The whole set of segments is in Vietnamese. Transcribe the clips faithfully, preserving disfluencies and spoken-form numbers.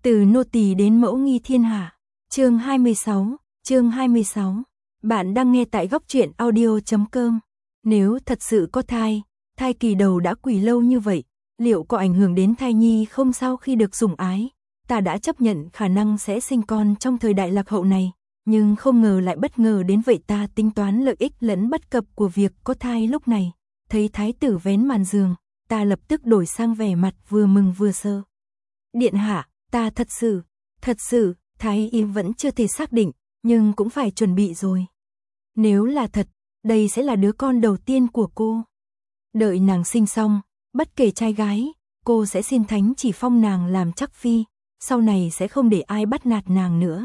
Từ nô tỳ đến mẫu nghi thiên hạ. Chương hai mươi sáu, chương hai mươi sáu. Bạn đang nghe tại góc truyện audio chấm com. Nếu thật sự có thai, thai kỳ đầu đã quỳ lâu như vậy, liệu có ảnh hưởng đến thai nhi không sau khi được sủng ái? Ta đã chấp nhận khả năng sẽ sinh con trong thời đại lạc hậu này, nhưng không ngờ lại bất ngờ đến vậy. Ta tính toán lợi ích lẫn bất cập của việc có thai lúc này. Thấy thái tử vén màn giường, ta lập tức đổi sang vẻ mặt vừa mừng vừa sợ. Điện hạ, ta thật sự, thật sự, thái y vẫn chưa thể xác định, nhưng cũng phải chuẩn bị rồi. Nếu là thật, đây sẽ là đứa con đầu tiên của cô. Đợi nàng sinh xong, bất kể trai gái, cô sẽ xin thánh chỉ phong nàng làm chắc phi, sau này sẽ không để ai bắt nạt nàng nữa.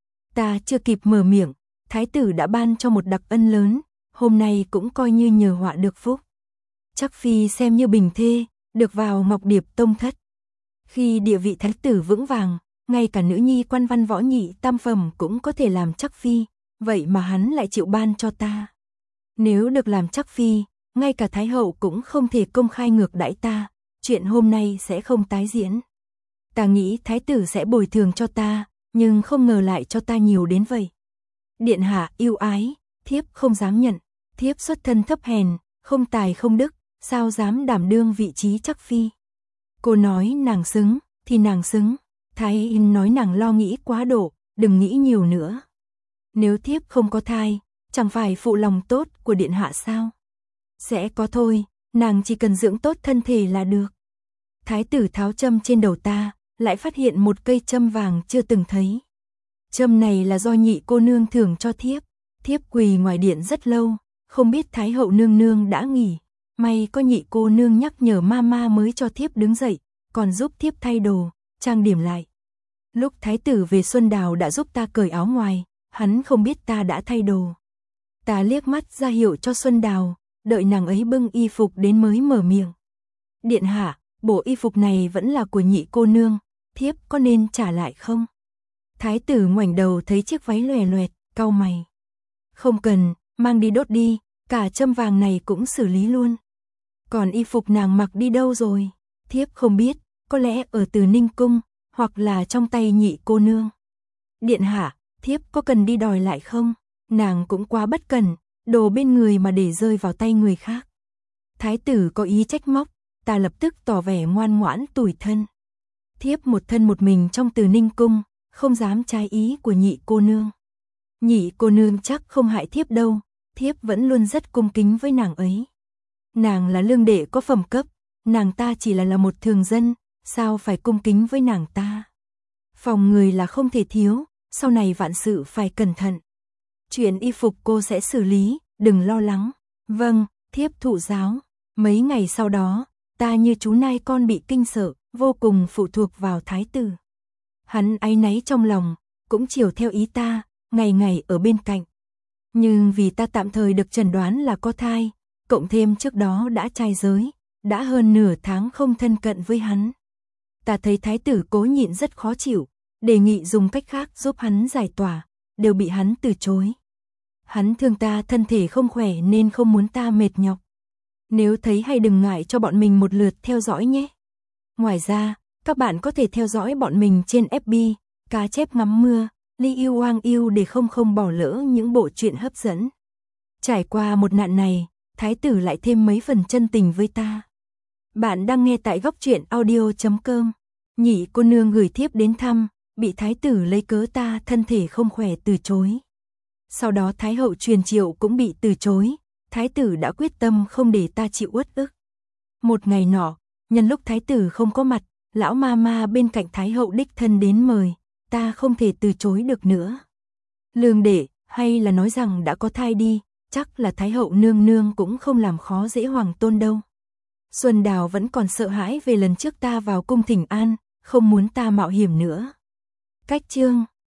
Ta chưa kịp mở miệng, thái tử đã ban cho một đặc ân lớn, hôm nay cũng coi như nhờ họa được phúc. Chắc phi xem như bình thê, được vào Ngọc Điệp tông thất. Khi địa vị thái tử vững vàng, ngay cả nữ nhi quan văn võ nhị tam phẩm cũng có thể làm chắc phi, vậy mà hắn lại chịu ban cho ta. Nếu được làm chắc phi, ngay cả thái hậu cũng không thể công khai ngược đãi ta, chuyện hôm nay sẽ không tái diễn. Ta nghĩ thái tử sẽ bồi thường cho ta, nhưng không ngờ lại cho ta nhiều đến vậy. Điện hạ yêu ái, thiếp không dám nhận, thiếp xuất thân thấp hèn, không tài không đức, sao dám đảm đương vị trí chắc phi. Cô nói nàng xứng, thì nàng xứng. Thái y nói nàng lo nghĩ quá độ, đừng nghĩ nhiều nữa. Nếu thiếp không có thai, chẳng phải phụ lòng tốt của điện hạ sao? Sẽ có thôi, nàng chỉ cần dưỡng tốt thân thể là được. Thái tử tháo châm trên đầu ta, lại phát hiện một cây châm vàng chưa từng thấy. Châm này là do nhị cô nương thưởng cho thiếp. Thiếp quỳ ngoài điện rất lâu, không biết thái hậu nương nương đã nghỉ. May có nhị cô nương nhắc nhở mama mới cho thiếp đứng dậy, còn giúp thiếp thay đồ, trang điểm lại. Lúc thái tử về Xuân Đào đã giúp ta cởi áo ngoài, hắn không biết ta đã thay đồ. Ta liếc mắt ra hiệu cho Xuân Đào, đợi nàng ấy bưng y phục đến mới mở miệng. Điện hạ, bộ y phục này vẫn là của nhị cô nương, thiếp có nên trả lại không? Thái tử ngoảnh đầu thấy chiếc váy lòe loẹt, cau mày. Không cần, mang đi đốt đi, cả châm vàng này cũng xử lý luôn. Còn y phục nàng mặc đi đâu rồi? Thiếp không biết, có lẽ ở Từ Ninh cung, hoặc là trong tay nhị cô nương. Điện hạ, thiếp có cần đi đòi lại không? Nàng cũng quá bất cẩn, đồ bên người mà để rơi vào tay người khác. Thái tử có ý trách móc, ta lập tức tỏ vẻ ngoan ngoãn tủi thân. Thiếp một thân một mình trong Từ Ninh cung, không dám trái ý của nhị cô nương. Nhị cô nương chắc không hại thiếp đâu, thiếp vẫn luôn rất cung kính với nàng ấy. Nàng là lương đệ có phẩm cấp, nàng ta chỉ là là một thường dân, sao phải cung kính với nàng ta? Phòng người là không thể thiếu, sau này vạn sự phải cẩn thận. Chuyện y phục cô sẽ xử lý, đừng lo lắng. Vâng, thiếp thụ giáo. Mấy ngày sau đó, ta như chú nai con bị kinh sợ, vô cùng phụ thuộc vào thái tử. Hắn áy náy trong lòng, cũng chiều theo ý ta, ngày ngày ở bên cạnh. Nhưng vì ta tạm thời được chẩn đoán là có thai, cộng thêm trước đó đã trai giới, đã hơn nửa tháng không thân cận với hắn. Ta thấy thái tử cố nhịn rất khó chịu, đề nghị dùng cách khác giúp hắn giải tỏa, đều bị hắn từ chối. Hắn thương ta thân thể không khỏe nên không muốn ta mệt nhọc. Nếu thấy hay đừng ngại cho bọn mình một lượt theo dõi nhé. Ngoài ra, các bạn có thể theo dõi bọn mình trên ép bê, Cá Chép Ngắm Mưa, Ly Yêu Hoang Yêu để không không bỏ lỡ những bộ truyện hấp dẫn. Trải qua một nạn này, thái tử lại thêm mấy phần chân tình với ta. Bạn đang nghe tại góc truyện audio chấm com. Nhị cô nương gửi thiếp đến thăm, bị thái tử lấy cớ ta thân thể không khỏe từ chối. Sau đó thái hậu truyền triệu cũng bị từ chối, thái tử đã quyết tâm không để ta chịu uất ức. Một ngày nọ, nhân lúc thái tử không có mặt, lão ma ma bên cạnh thái hậu đích thân đến mời, ta không thể từ chối được nữa. Lương đệ, hay là nói rằng đã có thai đi, chắc là thái hậu nương nương cũng không làm khó dễ hoàng tôn đâu. Xuân Đào vẫn còn sợ hãi về lần trước ta vào cung thỉnh an, không muốn ta mạo hiểm nữa. Cách chương